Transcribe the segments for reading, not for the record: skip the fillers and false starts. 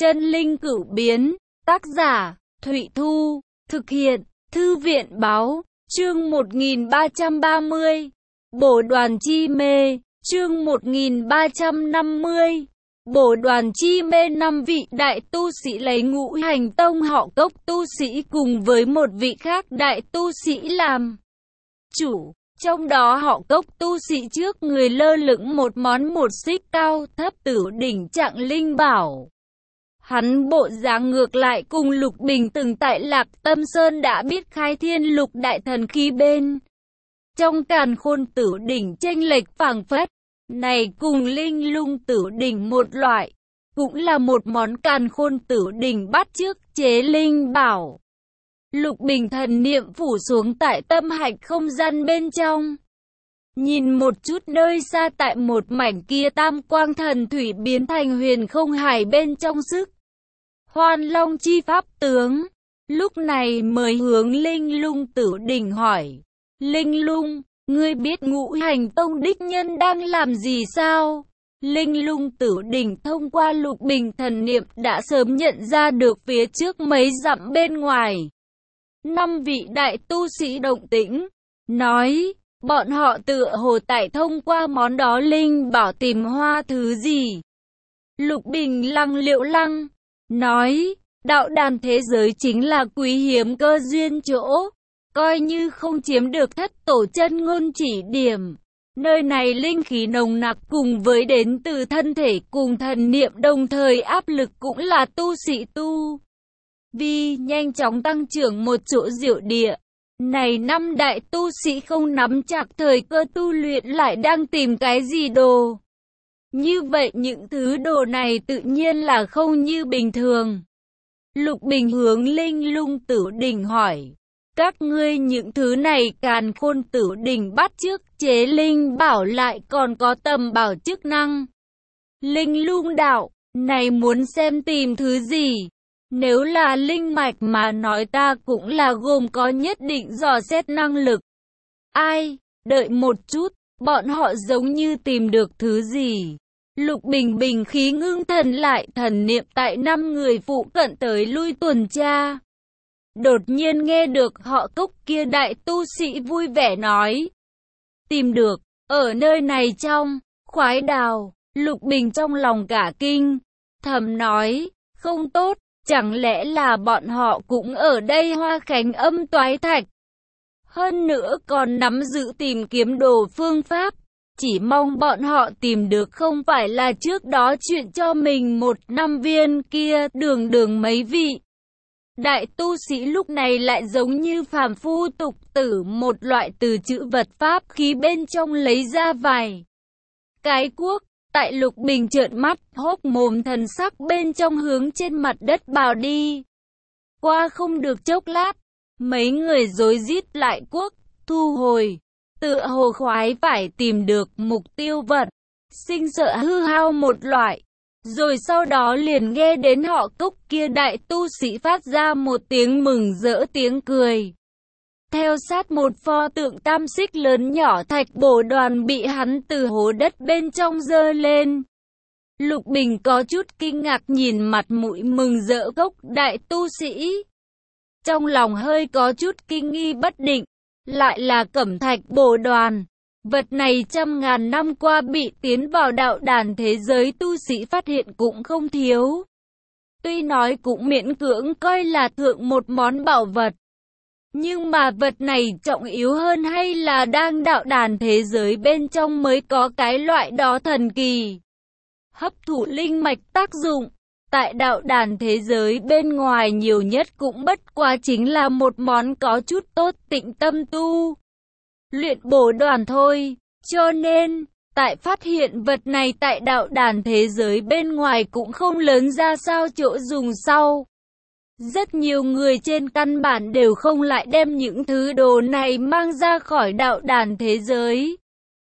Chân linh cửu biến, tác giả, Thụy Thu, thực hiện, Thư viện báo, chương 1330, Bổ đoàn chi mê, chương 1350, Bổ đoàn chi mê. 5 vị đại tu sĩ lấy Ngũ Hành Tông họ Cốc tu sĩ cùng với một vị khác đại tu sĩ làm chủ. Trong đó họ Cốc tu sĩ trước người lơ lửng một món một xích cao thấp tử đỉnh trạng linh bảo. Hắn bộ dáng ngược lại cùng Lục Bình từng tại Lạc Tâm Sơn đã biết khai thiên lục đại thần khí bên trong càn khôn tử đỉnh chênh lệch phảng phất. Này cùng linh lung tử đỉnh một loại, cũng là một món càn khôn tử đỉnh bắt chước chế linh bảo. Lục Bình thần niệm phủ xuống tại tâm hạch không gian bên trong. Nhìn một chút nơi xa tại một mảnh kia tam quang thần thủy biến thành huyền không hải bên trong sức Hoan Long chi pháp tướng. Lúc này mới hướng linh lung tử đỉnh hỏi. Linh lung, ngươi biết Ngũ Hành Tông đích nhân đang làm gì sao? Linh lung tử đỉnh thông qua Lục Bình thần niệm đã sớm nhận ra được phía trước mấy dặm bên ngoài 5 vị đại tu sĩ động tĩnh, nói, bọn họ tựa hồ tại thông qua món đó linh bảo tìm hoa thứ gì. Lục Bình lăng liệu lăng, nói, đạo đàn thế giới chính là quý hiếm cơ duyên chỗ, coi như không chiếm được thất tổ chân ngôn chỉ điểm. Nơi này linh khí nồng nặc cùng với đến từ thân thể cùng thần niệm đồng thời áp lực cũng là tu sĩ tu vi nhanh chóng tăng trưởng một chỗ diệu địa. Này 5 đại tu sĩ không nắm chặt thời cơ tu luyện lại đang tìm cái gì đồ. Như vậy những thứ đồ này tự nhiên là không như bình thường. Lục Bình hướng linh lung tử đỉnh hỏi. Các ngươi những thứ này càn khôn tử đỉnh bắt chước chế linh bảo lại còn có tầm bảo chức năng. Linh lung đạo, này muốn xem tìm thứ gì? Nếu là linh mạch mà nói ta cũng là gồm có nhất định dò xét năng lực. Ai, đợi một chút, bọn họ giống như tìm được thứ gì. Lục Bình bình khí ngưng thần lại thần niệm tại 5 người phụ cận tới lui tuần tra. Đột nhiên nghe được họ Cốc kia đại tu sĩ vui vẻ nói. Tìm được, ở nơi này trong, khoái đào. Lục Bình trong lòng cả kinh, thầm nói, không tốt, chẳng lẽ là bọn họ cũng ở đây Hoa Khánh Âm Toái Thạch. Hơn nữa còn nắm giữ tìm kiếm đồ phương pháp, chỉ mong bọn họ tìm được không phải là trước đó chuyện cho mình 1 năm viên kia đường mấy vị. Đại tu sĩ lúc này lại giống như phàm phu tục tử một loại từ chữ vật pháp khí bên trong lấy ra vài cái cuốc. Tại Lục Bình trợn mắt, hốc mồm thần sắc bên trong hướng trên mặt đất bào đi. Qua không được chốc lát, mấy người rối rít lại cuốc, thu hồi. Tựa hồ khoái phải tìm được mục tiêu vật, sinh sợ hư hao một loại. Rồi sau đó liền nghe đến họ Cốc kia đại tu sĩ phát ra một tiếng mừng rỡ tiếng cười. Theo sát một pho tượng tam xích lớn nhỏ thạch bổ đoàn bị hắn từ hố đất bên trong giơ lên. Lục Bình có chút kinh ngạc nhìn mặt mũi mừng rỡ Cốc đại tu sĩ. Trong lòng hơi có chút kinh nghi bất định, lại là cẩm thạch bổ đoàn. Vật này trăm ngàn năm qua bị tiến vào đạo đàn thế giới tu sĩ phát hiện cũng không thiếu. Tuy nói cũng miễn cưỡng coi là thượng một món bảo vật. Nhưng mà vật này trọng yếu hơn hay là đang đạo đàn thế giới bên trong mới có cái loại đó thần kỳ. Hấp thụ linh mạch tác dụng, tại đạo đàn thế giới bên ngoài nhiều nhất cũng bất quá chính là một món có chút tốt tịnh tâm tu luyện bổ đoàn thôi. Cho nên, tại phát hiện vật này tại đạo đàn thế giới bên ngoài cũng không lớn ra sao chỗ dùng sau. Rất nhiều người trên căn bản đều không lại đem những thứ đồ này mang ra khỏi đạo đàn thế giới.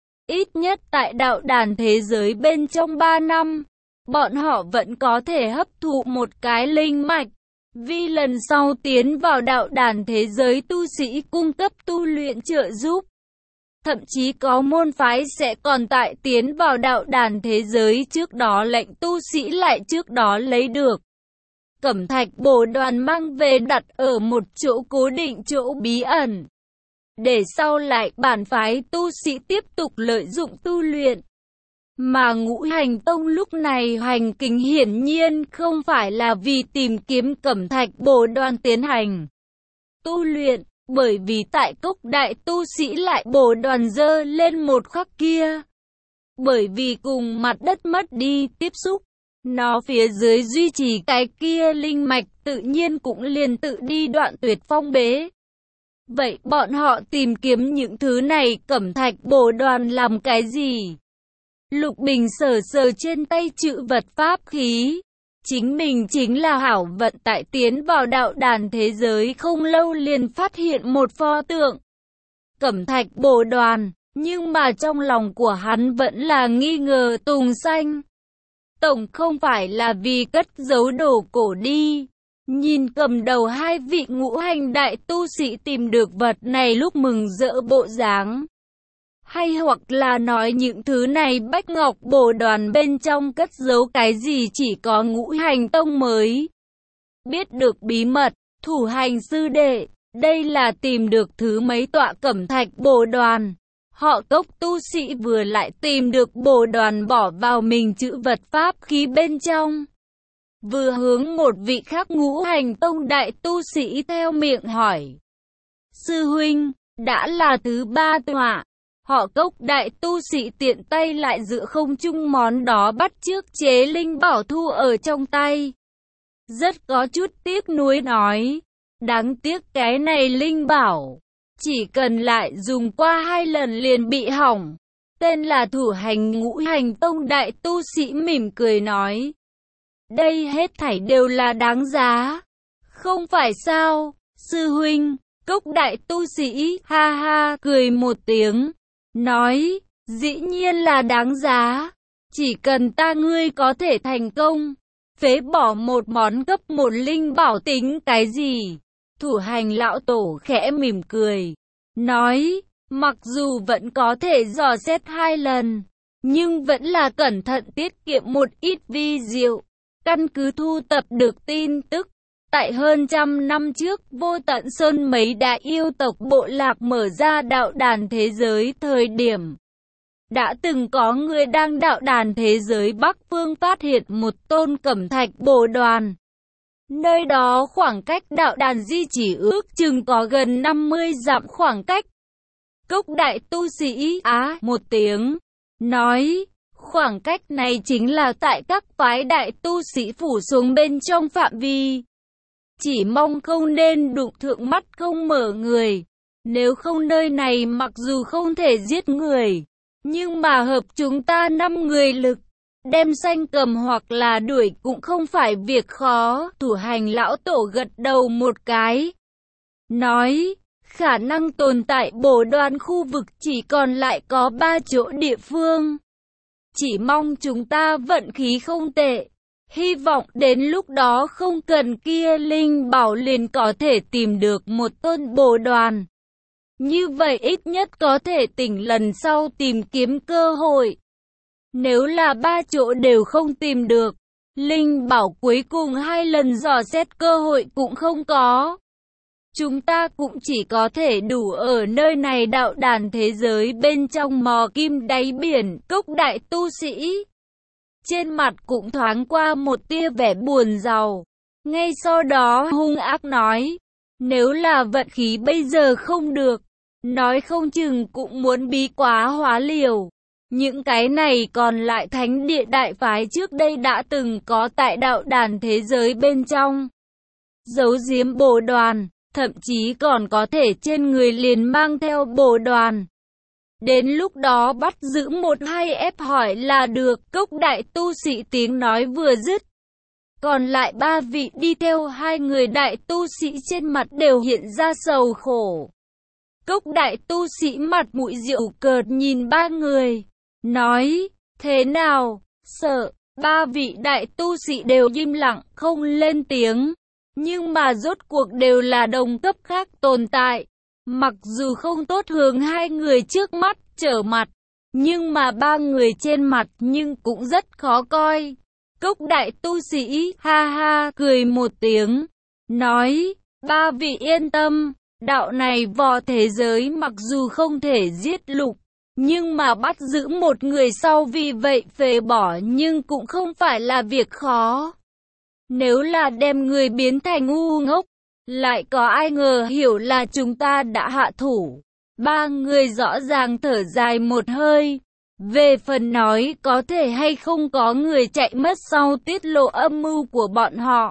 Ít nhất tại đạo đàn thế giới bên trong 3 năm, bọn họ vẫn có thể hấp thụ một cái linh mạch. Vì lần sau tiến vào đạo đàn thế giới tu sĩ cung cấp tu luyện trợ giúp. Thậm chí có môn phái sẽ còn tại tiến vào đạo đàn thế giới trước đó lệnh tu sĩ lại trước đó lấy được. cẩm thạch bồ đoàn mang về đặt ở một chỗ cố định, chỗ bí ẩn, để sau lại bản phái tu sĩ tiếp tục lợi dụng tu luyện. Mà Ngũ Hành Tông lúc này hành kính hiển nhiên không phải là vì tìm kiếm cẩm thạch bồ đoàn tiến hành tu luyện, bởi vì tại cốc đại tu sĩ lại bồ đoàn dơ lên một khắc kia, bởi vì cùng mặt đất mất đi tiếp xúc, nó phía dưới duy trì cái kia linh mạch tự nhiên cũng liền tự đi đoạn tuyệt phong bế. Vậy bọn họ tìm kiếm những thứ này cẩm thạch bồ đoàn làm cái gì? Lục Bình sờ sờ trên tay chữ vật pháp khí. Chính mình chính là hảo vận tại tiến vào đạo đàn thế giới không lâu liền phát hiện một pho tượng cẩm thạch bồ đoàn, nhưng mà trong lòng của hắn vẫn là nghi ngờ tùng xanh. Tổng không phải là vì cất giấu đồ cổ đi. Nhìn cầm đầu hai vị ngũ hành đại tu sĩ tìm được vật này lúc mừng rỡ bộ dáng. Hay hoặc là nói những thứ này bách ngọc bồ đoàn bên trong cất giấu cái gì chỉ có Ngũ Hành Tông mới biết được bí mật. Thủ hành sư đệ, đây là tìm được thứ mấy tọa cẩm thạch bồ đoàn. Họ Cốc tu sĩ vừa lại tìm được bồ đoàn bỏ vào mình chữ vật pháp khí bên trong, vừa hướng một vị khác Ngũ Hành Tông đại tu sĩ theo miệng hỏi. Sư huynh, đã là thứ ba tọa. Họ Cốc đại tu sĩ tiện tay lại giữa không trung món đó bắt chước chế linh bảo thu ở trong tay. Rất có chút tiếc nuối nói, đáng tiếc cái này linh bảo, chỉ cần lại dùng qua 2 lần liền bị hỏng. Tên là Thủ hành Ngũ Hành Tông đại tu sĩ mỉm cười nói, đây hết thảy đều là đáng giá. Không phải sao, sư huynh? Cốc đại tu sĩ ha ha cười một tiếng, nói, dĩ nhiên là đáng giá. Chỉ cần ta ngươi có thể thành công, phế bỏ một món cấp 1 linh bảo tính cái gì? Thủ hành lão tổ khẽ mỉm cười, nói, mặc dù vẫn có thể dò xét 2 lần, nhưng vẫn là cẩn thận tiết kiệm một ít vi diệu. Căn cứ thu tập được tin tức, tại hơn 100 năm trước, Vô Tận Sơn mấy đại yêu tộc bộ lạc mở ra đạo đàn thế giới thời điểm, đã từng có người đang đạo đàn thế giới Bắc Phương phát hiện một tôn cẩm thạch bồ đoàn. Nơi đó khoảng cách đạo đàn di chỉ ước chừng có gần 50 dặm khoảng cách. Cốc đại tu sĩ một tiếng, nói, khoảng cách này chính là tại các phái đại tu sĩ phủ xuống bên trong phạm vi. Chỉ mong không nên đụng thượng mắt không mở người. Nếu không nơi này mặc dù không thể giết người, nhưng mà hợp chúng ta 5 người lực, đem sanh cầm hoặc là đuổi cũng không phải việc khó. Thủ hành lão tổ gật đầu một cái, nói, khả năng tồn tại bồ đoàn khu vực chỉ còn lại có 3 chỗ địa phương. Chỉ mong chúng ta vận khí không tệ, hy vọng đến lúc đó không cần kia linh bảo liền có thể tìm được một tôn bồ đoàn. Như vậy ít nhất có thể tỉnh lần sau tìm kiếm cơ hội. Nếu là 3 chỗ đều không tìm được, linh bảo cuối cùng 2 lần dò xét cơ hội cũng không có. Chúng ta cũng chỉ có thể đủ ở nơi này đạo đàn thế giới bên trong mò kim đáy biển. Cốc đại tu sĩ trên mặt cũng thoáng qua một tia vẻ buồn rầu. Ngay sau đó hung ác nói, nếu là vận khí bây giờ không được, nói không chừng cũng muốn bí quá hóa liều. Những cái này còn lại thánh địa đại phái trước đây đã từng có tại đạo đàn thế giới bên trong giấu giếm bồ đoàn, thậm chí còn có thể trên người liền mang theo bồ đoàn. Đến lúc đó bắt giữ 1-2 ép hỏi là được. Cốc đại tu sĩ tiếng nói vừa dứt, còn lại 3 vị đi theo 2 người đại tu sĩ trên mặt đều hiện ra sầu khổ. Cốc đại tu sĩ mặt mũi giễu cợt nhìn 3 người, nói, thế nào, sợ? 3 vị đại tu sĩ đều im lặng, không lên tiếng. Nhưng mà rốt cuộc đều là đồng cấp khác tồn tại. Mặc dù không tốt hướng 2 người trước mắt trở mặt, nhưng mà 3 người trên mặt nhưng cũng rất khó coi. Cốc đại tu sĩ ha ha cười một tiếng, nói, ba vị yên tâm, đạo này vò thế giới mặc dù không thể giết lục, nhưng mà bắt giữ một người sau vì vậy phế bỏ nhưng cũng không phải là việc khó. Nếu là đem người biến thành ngu ngốc, lại có ai ngờ hiểu là chúng ta đã hạ thủ. Ba người rõ ràng thở dài một hơi. Về phần nói có thể hay không có người chạy mất sau tiết lộ âm mưu của bọn họ.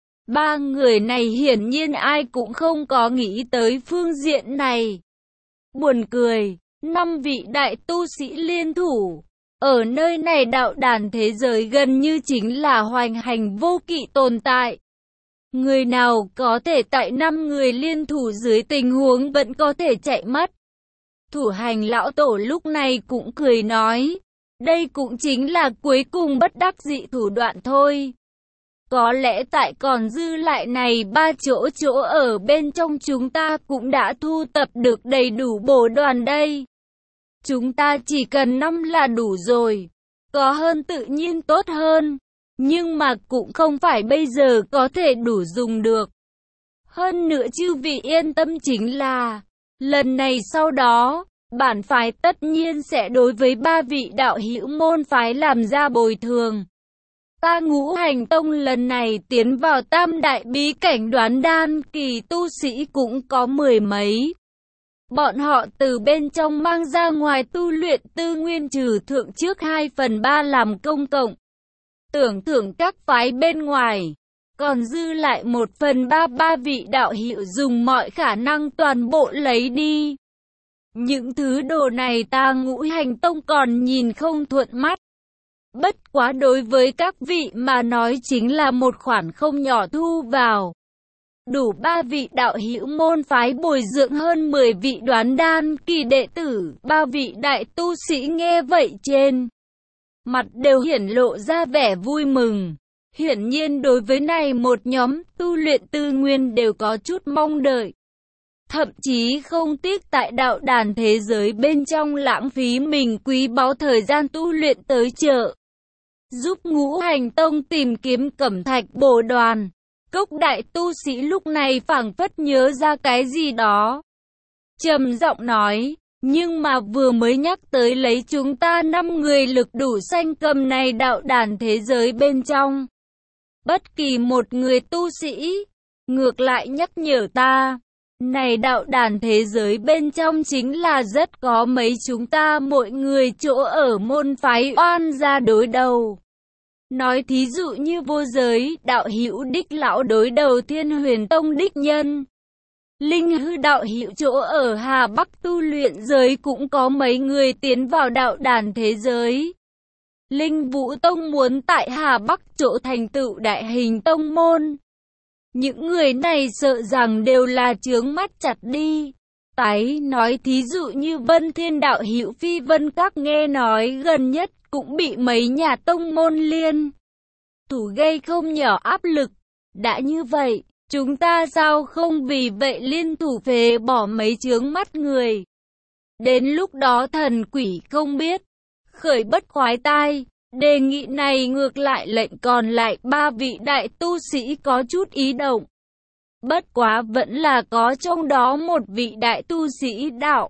Ba người này hiển nhiên ai cũng không có nghĩ tới phương diện này. Buồn cười, 5 vị đại tu sĩ liên thủ. Ở nơi này đạo đàn thế giới gần như chính là hoành hành vô kỵ tồn tại. Người nào có thể tại 5 người liên thủ dưới tình huống vẫn có thể chạy mất. Thủ hành lão tổ lúc này cũng cười nói, đây cũng chính là cuối cùng bất đắc dĩ thủ đoạn thôi. Có lẽ tại còn dư lại này 3 chỗ ở bên trong chúng ta cũng đã thu tập được đầy đủ bổ đoàn đây. Chúng ta chỉ cần 5 là đủ rồi. Có hơn tự nhiên tốt hơn. Nhưng mà cũng không phải bây giờ có thể đủ dùng được. Hơn nữa chư vị yên tâm chính là, lần này sau đó, bản phái tất nhiên sẽ đối với 3 vị đạo hữu môn phái làm ra bồi thường. Ta Ngũ Hành Tông lần này tiến vào tam đại bí cảnh đoán đan kỳ tu sĩ cũng có 10 mấy. Bọn họ từ bên trong mang ra ngoài tu luyện tư nguyên trừ thượng trước 2/3 làm công cộng. Tưởng thưởng các phái bên ngoài. Còn dư lại 1/3 ba vị đạo hữu dùng mọi khả năng toàn bộ lấy đi. Những thứ đồ này ta Ngũ Hành Tông còn nhìn không thuận mắt. Bất quá đối với các vị mà nói chính là một khoản không nhỏ thu vào. Đủ 3 vị đạo hữu môn phái bồi dưỡng hơn 10 vị đoán đan kỳ đệ tử, 3 vị đại tu sĩ nghe vậy trên mặt đều hiển lộ ra vẻ vui mừng. Hiển nhiên đối với này một nhóm tu luyện tư nguyên đều có chút mong đợi. Thậm chí không tiếc tại đạo đàn thế giới bên trong lãng phí mình quý báu thời gian tu luyện tới chợ. Giúp Ngũ Hành Tông tìm kiếm cẩm thạch bổ đoàn. Cốc đại tu sĩ lúc này phảng phất nhớ ra cái gì đó. Trầm giọng nói, nhưng mà vừa mới nhắc tới lấy chúng ta 5 người lực đủ xanh cầm này đạo đàn thế giới bên trong. Bất kỳ một người tu sĩ, ngược lại nhắc nhở ta, này đạo đàn thế giới bên trong chính là rất có mấy chúng ta mỗi người chỗ ở môn phái oan gia đối đầu. Nói thí dụ như vô giới, đạo hữu đích lão đối đầu Thiên Huyền Tông đích nhân. Linh hư đạo hữu chỗ ở Hà Bắc tu luyện giới cũng có mấy người tiến vào đạo đàn thế giới. Linh Vũ Tông muốn tại Hà Bắc chỗ thành tựu đại hình tông môn. Những người này sợ rằng đều là chướng mắt chặt đi. Tái nói thí dụ như Vân Thiên đạo hữu Phi Vân Các nghe nói gần nhất cũng bị mấy nhà tông môn liên thủ gây không nhỏ áp lực. Đã như vậy, chúng ta sao không vì vậy liên thủ phế bỏ mấy chướng mắt người. Đến lúc đó thần quỷ không biết, khởi bất khoái tai. Đề nghị này ngược lại lệnh còn lại 3 vị đại tu sĩ có chút ý động. Bất quá vẫn là có trong đó một vị đại tu sĩ đạo.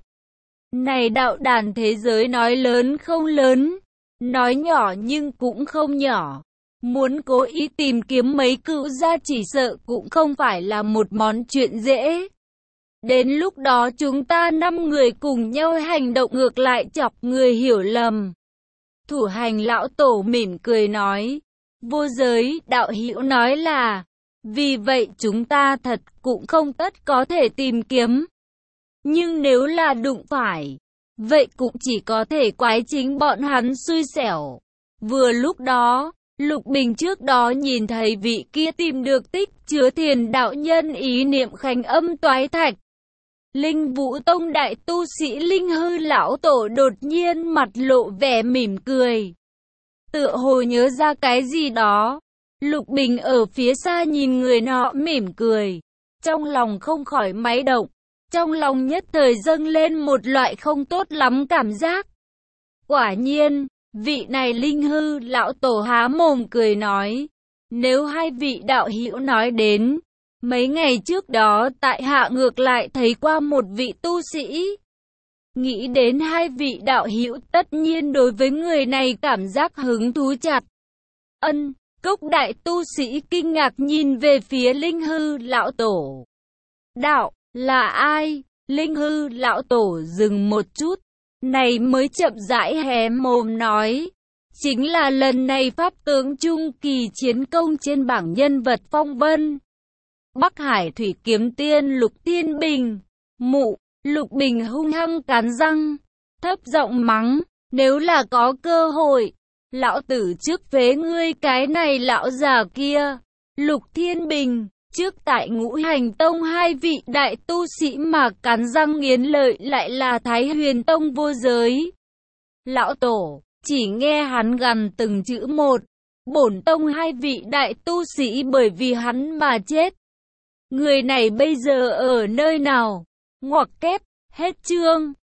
Này đạo đàn thế giới nói lớn không lớn, nói nhỏ nhưng cũng không nhỏ. Muốn cố ý tìm kiếm mấy cựu gia chỉ sợ cũng không phải là một món chuyện dễ. Đến lúc đó chúng ta 5 người cùng nhau hành động ngược lại chọc người hiểu lầm. Thủ hành lão tổ mỉm cười nói, vô giới đạo hữu nói là, vì vậy chúng ta thật cũng không tất có thể tìm kiếm. Nhưng nếu là đụng phải, vậy cũng chỉ có thể quái chính bọn hắn xui xẻo. Vừa lúc đó, Lục Bình trước đó nhìn thấy vị kia tìm được tích chứa thiền đạo nhân ý niệm khánh âm toái thạch. Linh Vũ Tông đại tu sĩ Linh hư lão tổ đột nhiên mặt lộ vẻ mỉm cười. Tựa hồ nhớ ra cái gì đó. Lục Bình ở phía xa nhìn người nọ mỉm cười. Trong lòng không khỏi máy động. Trong lòng nhất thời dâng lên một loại không tốt lắm cảm giác. Quả nhiên, Vị này Linh Hư lão tổ há mồm cười nói, nếu hai vị đạo hữu nói đến, mấy ngày trước đó tại hạ ngược lại thấy qua một vị tu sĩ. Nghĩ đến hai vị đạo hữu tất nhiên đối với người này cảm giác hứng thú chặt. Ân, Cốc đại tu sĩ kinh ngạc nhìn về phía Linh Hư lão tổ. Đạo, là ai? Linh Hư lão tổ dừng một chút, này mới chậm rãi hé mồm nói. Chính là lần này pháp tướng trung kỳ chiến công trên bảng nhân vật phong vân. Bắc Hải Thủy Kiếm Tiên Lục Thiên Bình. Mụ, Lục Bình hung hăng cắn răng, thấp giọng mắng, nếu là có cơ hội, lão tử trước phế ngươi cái này lão già kia. Lục Thiên Bình, trước tại Ngũ Hành Tông hai vị đại tu sĩ mà cắn răng nghiến lợi lại là Thái Huyền Tông vô giới. Lão tổ, chỉ nghe hắn gằn từng chữ một, bổn tông hai vị đại tu sĩ bởi vì hắn mà chết. Người này bây giờ ở nơi nào? Ngoặc kép, hết chương.